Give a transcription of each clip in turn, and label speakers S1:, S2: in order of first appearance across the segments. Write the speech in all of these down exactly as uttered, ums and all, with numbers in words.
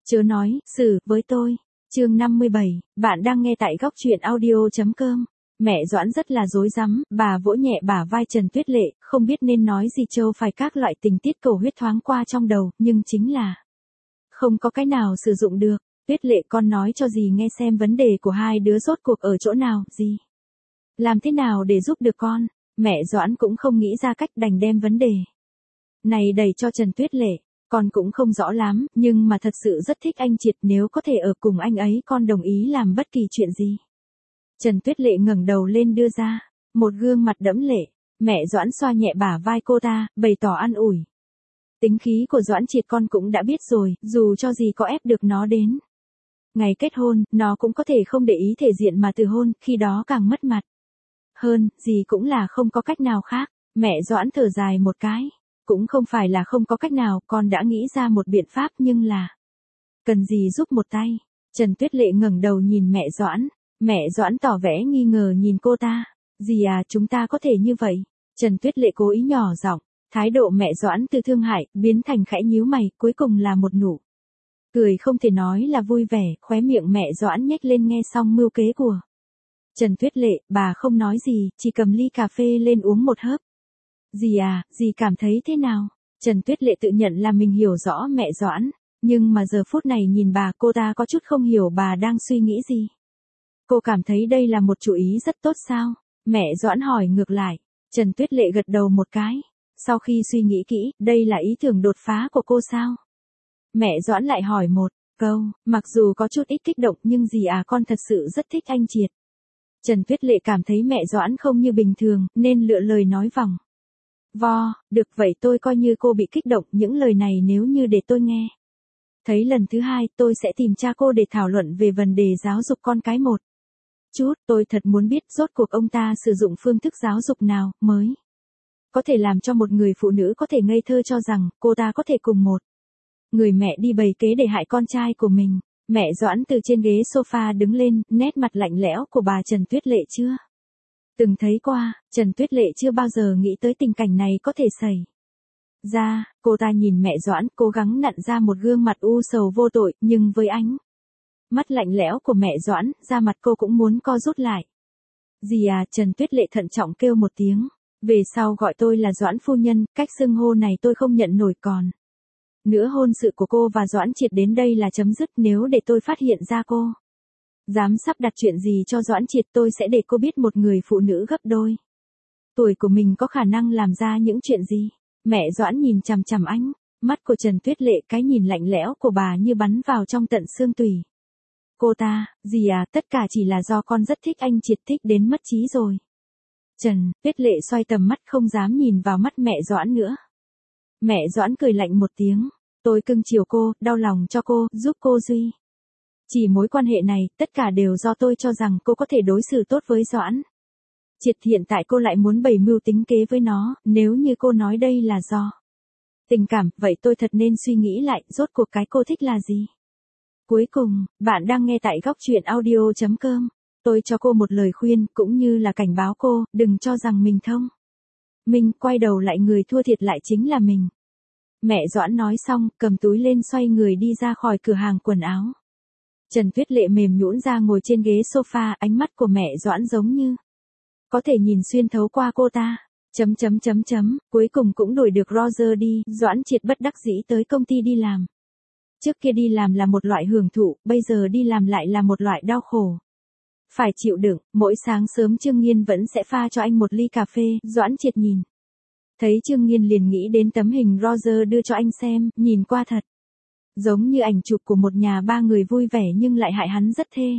S1: Chớ nói, xử, với tôi. Chương năm mươi bảy, bạn đang nghe tại góc truyện audio.com. Mẹ Doãn rất là rối rắm, bà vỗ nhẹ bả vai Trần Tuyết Lệ, không biết nên nói gì trêu phải các loại tình tiết cầu huyết thoáng qua trong đầu, nhưng chính là không có cái nào sử dụng được. Tuyết Lệ, con nói cho dì nghe xem vấn đề của hai đứa rốt cuộc ở chỗ nào, dì. Làm thế nào để giúp được con? Mẹ Doãn cũng không nghĩ ra cách, đành đem vấn đề này đẩy cho Trần Tuyết Lệ. Con cũng không rõ lắm, nhưng mà thật sự rất thích anh Triệt, nếu có thể ở cùng anh ấy con đồng ý làm bất kỳ chuyện gì. Trần Tuyết Lệ ngẩng đầu lên đưa ra một gương mặt đẫm lệ. Mẹ Doãn xoa nhẹ bả vai cô ta, bày tỏ an ủi. Tính khí của Doãn Triệt con cũng đã biết rồi, dù cho gì có ép được nó đến ngày kết hôn, nó cũng có thể không để ý thể diện mà từ hôn, khi đó càng mất mặt hơn, gì cũng là không có cách nào khác. Mẹ Doãn thở dài một cái. Cũng không phải là không có cách nào, con đã nghĩ ra một biện pháp, nhưng là cần gì giúp một tay. Trần Tuyết Lệ ngẩng đầu nhìn mẹ Doãn. Mẹ Doãn tỏ vẻ nghi ngờ nhìn cô ta. Dì à, chúng ta có thể như vậy. Trần Tuyết Lệ cố ý nhỏ giọng. Thái độ mẹ Doãn từ thương hại, biến thành khẽ nhíu mày, cuối cùng là một nụ cười không thể nói là vui vẻ, khóe miệng mẹ Doãn nhếch lên nghe xong mưu kế của Trần Tuyết Lệ, bà không nói gì, chỉ cầm ly cà phê lên uống một hớp. Dì à, dì cảm thấy thế nào? Trần Tuyết Lệ tự nhận là mình hiểu rõ mẹ Doãn, nhưng mà giờ phút này nhìn bà, cô ta có chút không hiểu bà đang suy nghĩ gì. Cô cảm thấy đây là một chủ ý rất tốt sao? Mẹ Doãn hỏi ngược lại. Trần Tuyết Lệ gật đầu một cái. Sau khi suy nghĩ kỹ, đây là ý tưởng đột phá của cô sao? Mẹ Doãn lại hỏi một câu, mặc dù có chút ít kích động nhưng dì à, con thật sự rất thích anh Triệt. Trần Tuyết Lệ cảm thấy mẹ Doãn không như bình thường, nên lựa lời nói vòng vo. Được vậy, tôi coi như cô bị kích động, những lời này nếu như để tôi nghe thấy lần thứ hai, tôi sẽ tìm cha cô để thảo luận về vấn đề giáo dục con cái một chút. Tôi thật muốn biết rốt cuộc ông ta sử dụng phương thức giáo dục nào mới có thể làm cho một người phụ nữ có thể ngây thơ cho rằng cô ta có thể cùng một người mẹ đi bày kế để hại con trai của mình. Mẹ Doãn từ trên ghế sofa đứng lên, nét mặt lạnh lẽo của bà Trần Tuyết Lệ chưa từng thấy qua. Trần Tuyết Lệ chưa bao giờ nghĩ tới tình cảnh này có thể xảy ra. Cô ta nhìn mẹ Doãn, cố gắng nặn ra một gương mặt u sầu vô tội, nhưng với ánh mắt lạnh lẽo của mẹ Doãn, da mặt cô cũng muốn co rút lại. Dì à, Trần Tuyết Lệ thận trọng kêu một tiếng. Về sau gọi tôi là Doãn phu nhân, cách xưng hô này tôi không nhận nổi. Còn nữa, hôn sự của cô và Doãn Triệt đến đây là chấm dứt. Nếu để tôi phát hiện ra cô dám sắp đặt chuyện gì cho Doãn Triệt, tôi sẽ để cô biết một người phụ nữ gấp đôi tuổi của mình có khả năng làm ra những chuyện gì. Mẹ Doãn nhìn chằm chằm ánh mắt của Trần Tuyết Lệ, cái nhìn lạnh lẽo của bà như bắn vào trong tận xương tủy cô ta. Dì à, tất cả chỉ là do con rất thích anh Triệt, thích đến mất trí rồi. Trần Tuyết Lệ xoay tầm mắt, không dám nhìn vào mắt mẹ Doãn nữa. Mẹ Doãn cười lạnh một tiếng. Tôi cưng chiều cô, đau lòng cho cô, giúp cô duy chỉ mối quan hệ này, tất cả đều do tôi cho rằng cô có thể đối xử tốt với Doãn Triệt. Hiện tại cô lại muốn bày mưu tính kế với nó. Nếu như cô nói đây là do tình cảm, vậy tôi thật nên suy nghĩ lại, rốt cuộc cái cô thích là gì. Cuối cùng, bạn đang nghe tại góc truyện audio.com. Tôi cho cô một lời khuyên, cũng như là cảnh báo cô, đừng cho rằng mình thông minh, quay đầu lại người thua thiệt lại chính là mình. Mẹ Doãn nói xong, cầm túi lên xoay người đi ra khỏi cửa hàng quần áo. Trần Tuyết Lệ mềm nhũn ra ngồi trên ghế sofa, ánh mắt của mẹ Doãn giống như có thể nhìn xuyên thấu qua cô ta. Chấm chấm chấm chấm, cuối cùng cũng đuổi được Roger đi. Doãn Triệt bất đắc dĩ tới công ty đi làm. Trước kia đi làm là một loại hưởng thụ, bây giờ đi làm lại là một loại đau khổ phải chịu đựng. Mỗi sáng sớm Trương Nghiên vẫn sẽ pha cho anh một ly cà phê. Doãn Triệt nhìn thấy Trương Nghiên liền nghĩ đến tấm hình Roger đưa cho anh xem, nhìn qua thật giống như ảnh chụp của một nhà ba người vui vẻ nhưng lại hại hắn rất thê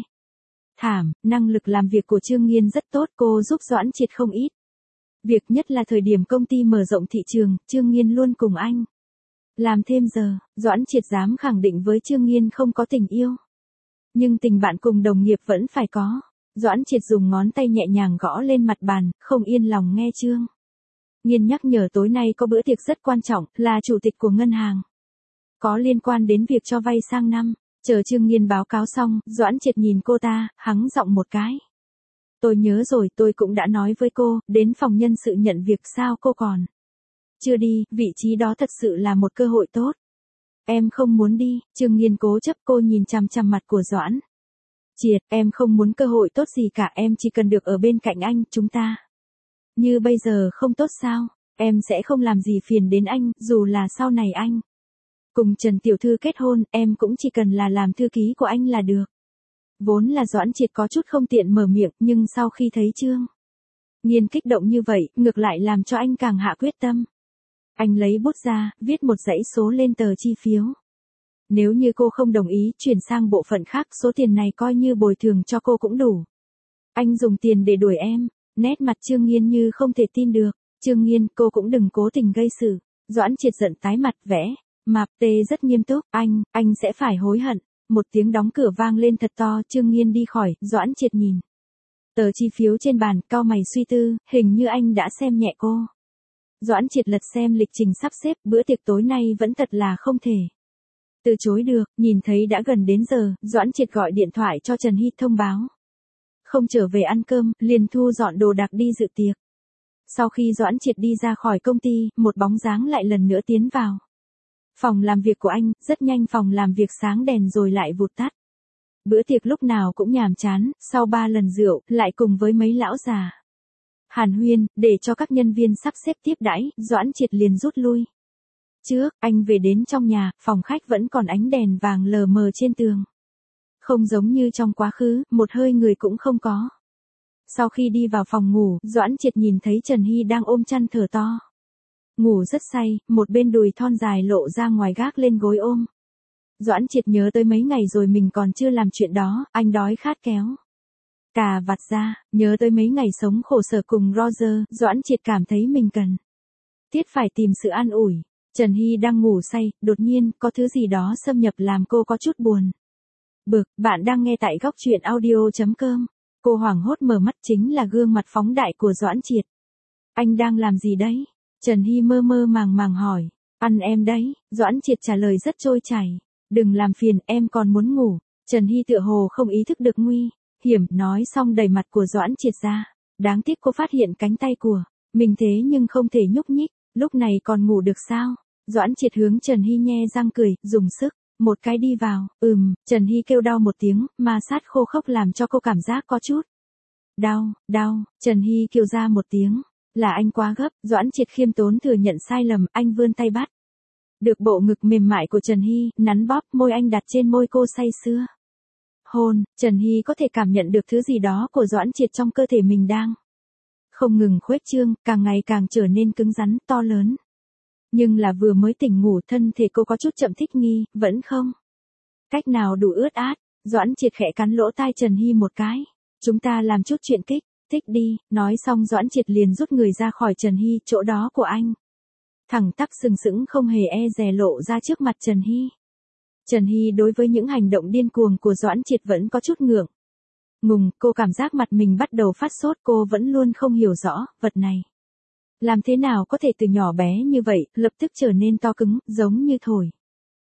S1: thảm. Năng lực làm việc của Trương Nghiên rất tốt, cô giúp Doãn Triệt không ít việc, nhất là thời điểm công ty mở rộng thị trường, Trương Nghiên luôn cùng anh làm thêm giờ. Doãn Triệt dám khẳng định với Trương Nghiên không có tình yêu, nhưng tình bạn cùng đồng nghiệp vẫn phải có. Doãn Triệt dùng ngón tay nhẹ nhàng gõ lên mặt bàn, không yên lòng nghe Trương Nghiên nhắc nhở tối nay có bữa tiệc rất quan trọng, là chủ tịch của ngân hàng, có liên quan đến việc cho vay sang năm. Chờ Trương Nghiên báo cáo xong, Doãn Triệt nhìn cô ta, hắng giọng một cái. Tôi nhớ rồi, tôi cũng đã nói với cô, đến phòng nhân sự nhận việc sao cô còn chưa đi, vị trí đó thật sự là một cơ hội tốt. em không muốn đi, Trương Nghiên cố chấp. Cô nhìn chằm chằm mặt của Doãn Triệt, em không muốn cơ hội tốt gì cả, em chỉ cần được ở bên cạnh anh, chúng ta. Như bây giờ không tốt sao, em sẽ không làm gì phiền đến anh, dù là sau này anh cùng Trần Tiểu Thư kết hôn, em cũng chỉ cần là làm thư ký của anh là được. Vốn là Doãn Triệt có chút không tiện mở miệng, nhưng sau khi thấy Trương Nghiên kích động như vậy, ngược lại làm cho anh càng hạ quyết tâm. Anh lấy bút ra, viết một dãy số lên tờ chi phiếu. Nếu như cô không đồng ý chuyển sang bộ phận khác, số tiền này coi như bồi thường cho cô cũng đủ. Anh dùng tiền để đuổi em. Nét mặt Trương Nghiên như không thể tin được. Trương Nghiên, cô cũng đừng cố tình gây sự. Doãn Triệt giận tái mặt, vẽ map tê rất nghiêm túc. Anh, anh sẽ phải hối hận. Một tiếng đóng cửa vang lên thật to. Trương Nghiên đi khỏi. Doãn Triệt nhìn tờ chi phiếu trên bàn, cau mày suy tư, hình như anh đã xem nhẹ cô. Doãn Triệt lật xem lịch trình sắp xếp, bữa tiệc tối nay vẫn thật là không thể từ chối được. Nhìn thấy đã gần đến giờ, Doãn Triệt gọi điện thoại cho Trần Hy thông báo không trở về ăn cơm, liền thu dọn đồ đạc đi dự tiệc. Sau khi Doãn Triệt đi ra khỏi công ty, một bóng dáng lại lần nữa tiến vào phòng làm việc của anh. Rất nhanh phòng làm việc sáng đèn rồi lại vụt tắt. Bữa tiệc lúc nào cũng nhàm chán, sau ba lần rượu, lại cùng với mấy lão già hàn huyên, để cho các nhân viên sắp xếp tiếp đãi, Doãn Triệt liền rút lui. Trước, anh về đến trong nhà, phòng khách vẫn còn ánh đèn vàng lờ mờ trên tường. Không giống như trong quá khứ, một hơi người cũng không có. Sau khi đi vào phòng ngủ, Doãn Triệt nhìn thấy Trần Hy đang ôm chăn thở to. Ngủ rất say, một bên đùi thon dài lộ ra ngoài gác lên gối ôm. Doãn Triệt nhớ tới mấy ngày rồi mình còn chưa làm chuyện đó, anh đói khát kéo cà vạt ra, nhớ tới mấy ngày sống khổ sở cùng Roger, Doãn Triệt cảm thấy mình cần thiết phải tìm sự an ủi. Trần Hy đang ngủ say, đột nhiên, có thứ gì đó xâm nhập làm cô có chút buồn bực. Bạn đang nghe tại góc truyện audio chấm com. Cô hoảng hốt mở mắt, chính là gương mặt phóng đại của Doãn Triệt. Anh đang làm gì đấy? Trần Hy mơ mơ màng màng hỏi. Ăn em đấy, Doãn Triệt trả lời rất trôi chảy. Đừng làm phiền, em còn muốn ngủ. Trần Hy tựa hồ không ý thức được nguy hiểm, nói xong đẩy mặt của Doãn Triệt ra. Đáng tiếc cô phát hiện cánh tay của mình thế nhưng không thể nhúc nhích. Lúc này còn ngủ được sao? Doãn Triệt hướng Trần Hy nhe răng cười, dùng sức một cái đi vào. Ừm, Trần Hy kêu đau một tiếng, ma sát khô khốc làm cho cô cảm giác có chút đau, đau. Trần Hy kêu ra một tiếng. Là anh quá gấp. Doãn Triệt khiêm tốn thừa nhận sai lầm, anh vươn tay bắt được bộ ngực mềm mại của Trần Hy, nắn bóp, môi anh đặt trên môi cô say sưa hôn. Trần Hy có thể cảm nhận được thứ gì đó của Doãn Triệt trong cơ thể mình đang không ngừng khuếch trương, càng ngày càng trở nên cứng rắn, to lớn. Nhưng là vừa mới tỉnh ngủ, thân thể cô có chút chậm thích nghi, vẫn không cách nào đủ ướt át. Doãn Triệt khẽ cắn lỗ tai Trần Hy một cái. Chúng ta làm chút chuyện kích thích đi. Nói xong Doãn Triệt liền rút người ra khỏi Trần Hy, chỗ đó của anh thẳng tắp sừng sững không hề e dè lộ ra trước mặt Trần Hy. Trần Hy đối với những hành động điên cuồng của Doãn Triệt vẫn có chút ngượng ngùng, cô cảm giác mặt mình bắt đầu phát sốt, cô vẫn luôn không hiểu rõ, vật này làm thế nào có thể từ nhỏ bé như vậy, lập tức trở nên to cứng, giống như thổi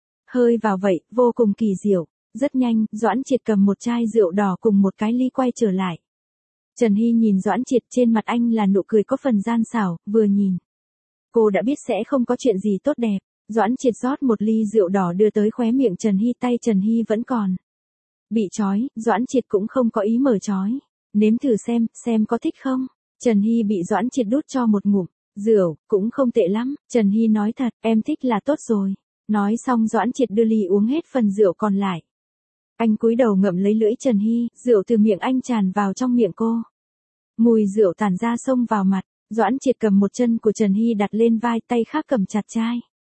S1: hơi vào vậy, vô cùng kỳ diệu. Rất nhanh, Doãn Triệt cầm một chai rượu đỏ cùng một cái ly quay trở lại. Trần Hy nhìn Doãn Triệt, trên mặt anh là nụ cười có phần gian xảo, vừa nhìn cô đã biết sẽ không có chuyện gì tốt đẹp. Doãn Triệt rót một ly rượu đỏ đưa tới khóe miệng Trần Hy, tay Trần Hy vẫn còn bị trói, Doãn Triệt cũng không có ý mở trói. Nếm thử xem, xem có thích không? Trần Hy bị Doãn Triệt đút cho một ngụm rượu, cũng không tệ lắm. Trần Hy nói thật, em thích là tốt rồi. Nói xong Doãn Triệt đưa ly uống hết phần rượu còn lại. Anh cúi đầu ngậm lấy lưỡi Trần Hy, rượu từ miệng anh tràn vào trong miệng cô. Mùi rượu tản ra xông vào mặt. Doãn Triệt cầm một chân của Trần Hy đặt lên vai, tay khác cầm chặt chai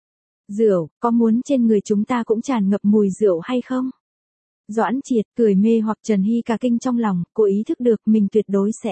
S1: rượu. Có muốn trên người chúng ta cũng tràn ngập mùi rượu hay không? Doãn Triệt cười mê hoặc. Trần Hy cả kinh trong lòng, cô ý thức được mình tuyệt đối sẽ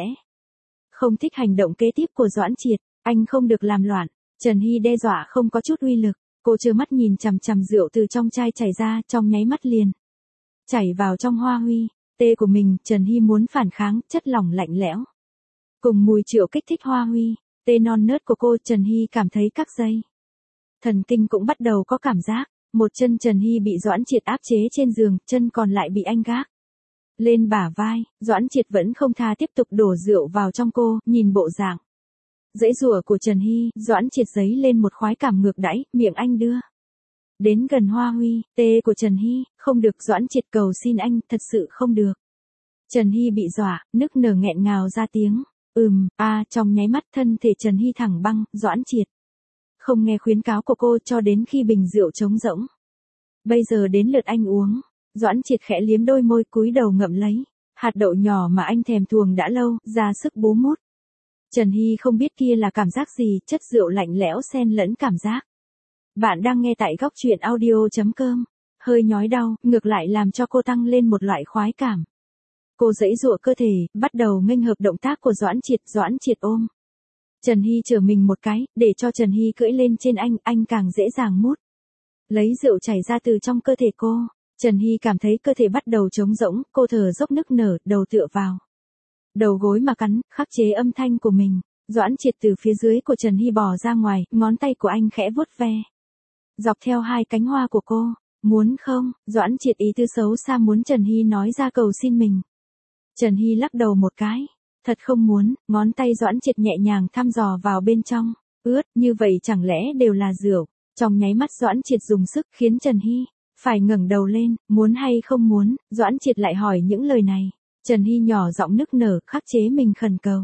S1: không thích hành động kế tiếp của Doãn Triệt. Anh không được làm loạn. Trần Hy đe dọa không có chút uy lực. Cô trơ mắt nhìn chằm chằm rượu từ trong chai chảy ra, trong nháy mắt liền chảy vào trong hoa huy tê của mình. Trần Hy muốn phản kháng, chất lỏng lạnh lẽo cùng mùi rượu kích thích hoa huy tê non nớt của cô. Trần Hy cảm thấy các dây thần kinh cũng bắt đầu có cảm giác. Một chân Trần Hy bị Doãn Triệt áp chế trên giường, chân còn lại bị anh gác lên bả vai. Doãn Triệt vẫn không tha, tiếp tục đổ rượu vào trong cô. Nhìn bộ dạng dãy rủa của Trần Hy, Doãn Triệt giấy lên một khoái cảm ngược đãi, miệng anh đưa Đến gần Hoa Huy, tê của Trần Hy, không được Doãn Triệt cầu xin anh, thật sự không được. Trần Hy bị dọa, nức nở nghẹn ngào ra tiếng. Ừm, a trong nháy mắt thân thể Trần Hy thẳng băng, Doãn Triệt. Không nghe khuyến cáo của cô cho đến khi bình rượu trống rỗng. Bây giờ đến lượt anh uống. Doãn Triệt khẽ liếm đôi môi cúi đầu ngậm lấy. Hạt đậu nhỏ mà anh thèm thuồng đã lâu, ra sức bú mút. Trần Hy không biết kia là cảm giác gì, chất rượu lạnh lẽo xen lẫn cảm giác. Bạn đang nghe tại góc truyện audio.com. Hơi nhói đau, ngược lại làm cho cô tăng lên một loại khoái cảm. Cô giãy giụa cơ thể, bắt đầu nghênh hợp động tác của Doãn Triệt, Doãn Triệt ôm. Trần Hy trở mình một cái, để cho Trần Hy cưỡi lên trên anh, anh càng dễ dàng mút. Lấy rượu chảy ra từ trong cơ thể cô. Trần Hy cảm thấy cơ thể bắt đầu trống rỗng, cô thở dốc nức nở, đầu tựa vào đầu gối mà cắn, khắc chế âm thanh của mình. Doãn Triệt từ phía dưới của Trần Hy bò ra ngoài, ngón tay của anh khẽ vuốt ve. Dọc theo hai cánh hoa của cô. Muốn không? Doãn Triệt ý tư xấu xa muốn Trần Hy nói ra cầu xin mình. Trần Hy lắc đầu một cái. Thật không muốn, ngón tay Doãn Triệt nhẹ nhàng thăm dò vào bên trong. Ướt, như vậy chẳng lẽ đều là rượu. Trong nháy mắt Doãn Triệt dùng sức khiến Trần Hy phải ngẩng đầu lên, muốn hay không muốn, Doãn Triệt lại hỏi những lời này. Trần Hy nhỏ giọng nức nở, khắc chế mình khẩn cầu.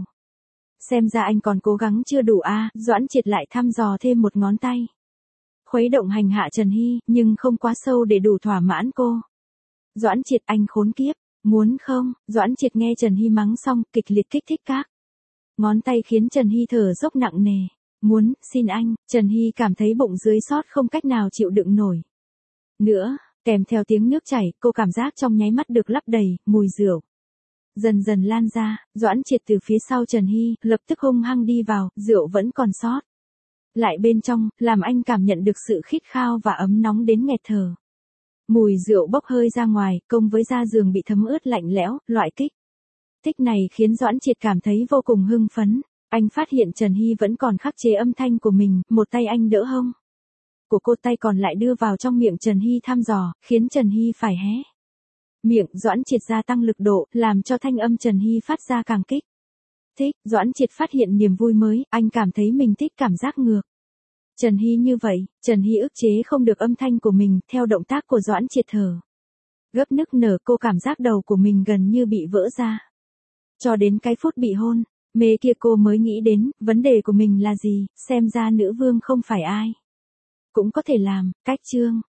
S1: Xem ra anh còn cố gắng chưa đủ a, à, Doãn Triệt lại thăm dò thêm một ngón tay. Khuấy động hành hạ Trần Hy, nhưng không quá sâu để đủ thỏa mãn cô. Doãn Triệt anh khốn kiếp, muốn không? Doãn Triệt nghe Trần Hy mắng xong, kịch liệt kích thích các ngón tay khiến Trần Hy thở dốc nặng nề. Muốn, xin anh, Trần Hy cảm thấy bụng dưới xót không cách nào chịu đựng nổi. Nữa, kèm theo tiếng nước chảy, cô cảm giác trong nháy mắt được lấp đầy, mùi rượu dần dần lan ra. Doãn Triệt từ phía sau Trần Hy, lập tức hung hăng đi vào, rượu vẫn còn sót lại bên trong, làm anh cảm nhận được sự khít khao và ấm nóng đến nghẹt thở. Mùi rượu bốc hơi ra ngoài, công với da giường bị thấm ướt lạnh lẽo, loại kích thích này khiến Doãn Triệt cảm thấy vô cùng hưng phấn. Anh phát hiện Trần Hy vẫn còn khắc chế âm thanh của mình, một tay anh đỡ hông của cô, tay còn lại đưa vào trong miệng Trần Hy thăm dò, khiến Trần Hy phải hé miệng. Doãn Triệt gia tăng lực độ, làm cho thanh âm Trần Hy phát ra càng kích thích. Doãn Triệt phát hiện niềm vui mới, anh cảm thấy mình thích cảm giác ngược Trần Hy như vậy. Trần Hy ức chế không được âm thanh của mình, theo động tác của Doãn Triệt thở gấp nức nở, cô cảm giác đầu của mình gần như bị vỡ ra. Cho đến cái phút bị hôn mê kia cô mới nghĩ đến, vấn đề của mình là gì, xem ra nữ vương không phải ai cũng có thể làm. Cách chương